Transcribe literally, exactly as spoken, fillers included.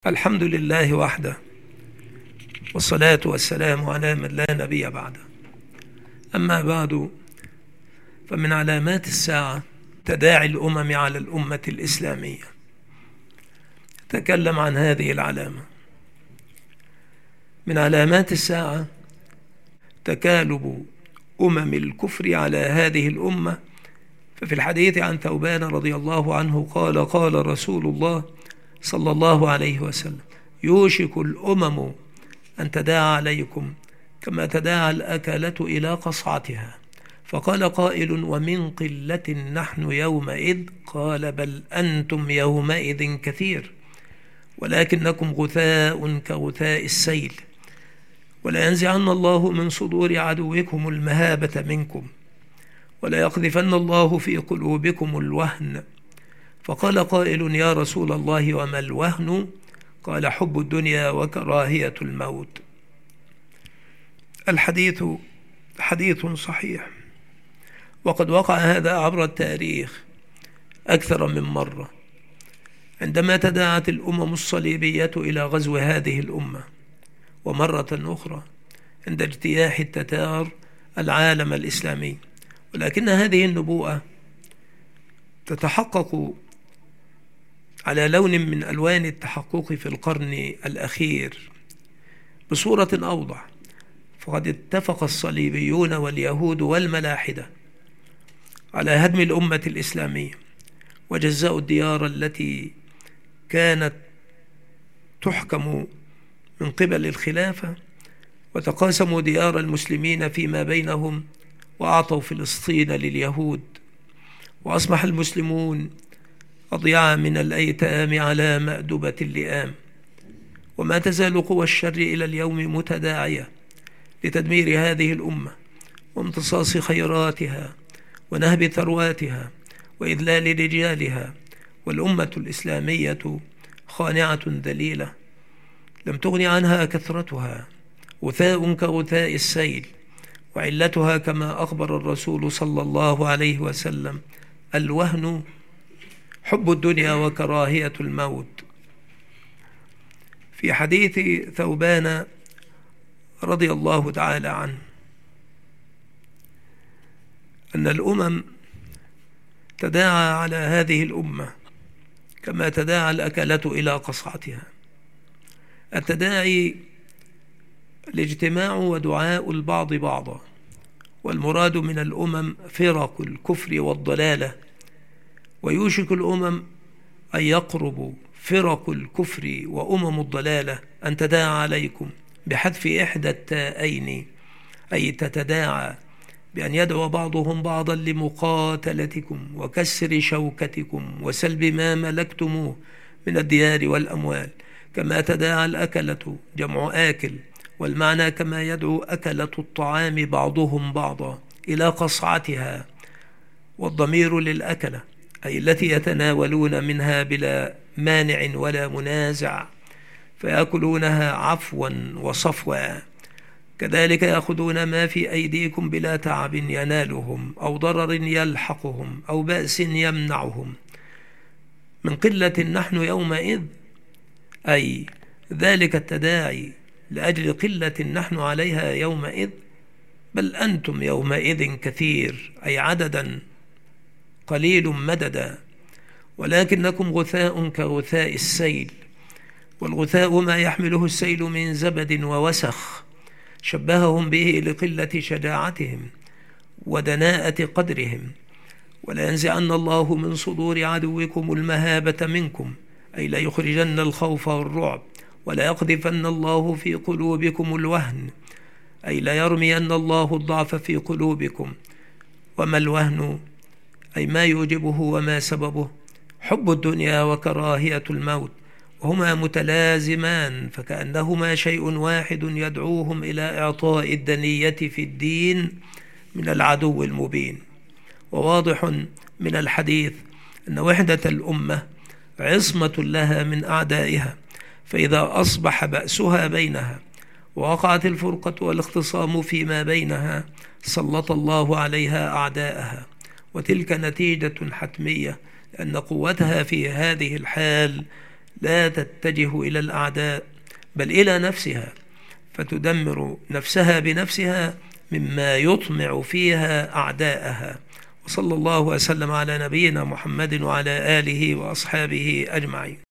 الحمد لله وحده، والصلاة والسلام على من لا نبي بعده. أما بعد، فمن علامات الساعة تداعي الأمم على الأمة الإسلامية. تكلم عن هذه العلامة. من علامات الساعة تكالب أمم الكفر على هذه الأمة. ففي الحديث عن ثوبان رضي الله عنه قال قال رسول الله صلى الله عليه وسلم: يوشك الأمم أن تداعى عليكم كما تداعى الأكلة إلى قصعتها. فقال قائل: ومن قلة نحن يومئذ؟ قال: بل أنتم يومئذ كثير، ولكنكم غثاء كغثاء السيل، ولا ينزعن الله من صدور عدوكم المهابة منكم، ولا يقذفن الله في قلوبكم الوهن. فقال قائل: يا رسول الله وما الوهن؟ قال: حب الدنيا وكراهية الموت. الحديث حديث صحيح، وقد وقع هذا عبر التاريخ أكثر من مرة، عندما تداعت الأمم الصليبية إلى غزو هذه الأمة، ومرة أخرى عند اجتياح التتار العالم الإسلامي. ولكن هذه النبوءة تتحقق على لون من ألوان التحقق في القرن الأخير بصورة أوضح. فقد اتفق الصليبيون واليهود والملاحدة على هدم الأمة الإسلامية، وجزاء الديار التي كانت تحكم من قبل الخلافة، وتقاسموا ديار المسلمين فيما بينهم، وأعطوا فلسطين لليهود، وأصبح المسلمون أضيع من الأيتام على مأدبة اللئام. وما تزال قوى الشر إلى اليوم متداعية لتدمير هذه الأمة، وامتصاص خيراتها، ونهب ثرواتها، وإذلال رجالها. والأمة الإسلامية خانعة ذليلة، لم تغن عنها كثرتها، غثاء كغثاء السيل. وعلتها كما أخبر الرسول صلى الله عليه وسلم: الوهن، حب الدنيا وكراهية الموت. في حديث ثوبان رضي الله تعالى عنه أن الأمم تداعى على هذه الأمة كما تداعى الأكلة إلى قصعتها. التداعي الاجتماع ودعاء البعض بعضا، والمراد من الأمم فرق الكفر والضلالة. ويوشك الأمم أن يقرب فرق الكفر وأمم الضلالة أن تداعى عليكم بحذف إحدى التاءين، أي تتداعى بأن يدعو بعضهم بعضا لمقاتلتكم وكسر شوكتكم وسلب ما ملكتموه من الديار والأموال، كما تداعى الأكلة جمع آكل، والمعنى كما يدعو أكلة الطعام بعضهم بعضا إلى قصعتها. والضمير للأكلة أي التي يتناولون منها بلا مانع ولا منازع، فيأكلونها عفوا وصفوا. كذلك يأخذون ما في أيديكم بلا تعب ينالهم، أو ضرر يلحقهم، أو بأس يمنعهم. من قلة نحن يومئذ، أي ذلك التداعي لأجل قلة نحن عليها يومئذ. بل أنتم يومئذ كثير، أي عددا قليل مددا، ولكنكم غثاء كغثاء السيل. والغثاء ما يحمله السيل من زبد ووسخ، شبههم به لقلة شجاعتهم ودناءة قدرهم. ولا ينزعن الله من صدور عدوكم المهابة منكم، أي لا يخرجن الخوف والرعب. ولا يقذفن الله في قلوبكم الوهن، أي لا يرمين الله الضعف في قلوبكم. وما الوهن؟ أي ما يوجبه وما سببه. حب الدنيا وكراهية الموت، وهما متلازمان، فكأنهما شيء واحد يدعوهم إلى إعطاء الدنية في الدين من العدو المبين. وواضح من الحديث أن وحدة الأمة عصمة لها من أعدائها، فإذا أصبح بأسها بينها ووقعت الفرقة والاختصام فيما بينها، سلط الله عليها أعداءها. وتلك نتيجة حتمية، لأن قوتها في هذه الحال لا تتجه إلى الأعداء بل إلى نفسها، فتدمر نفسها بنفسها مما يطمع فيها أعداءها. وصلى الله وسلم على نبينا محمد وعلى آله وأصحابه أجمعين.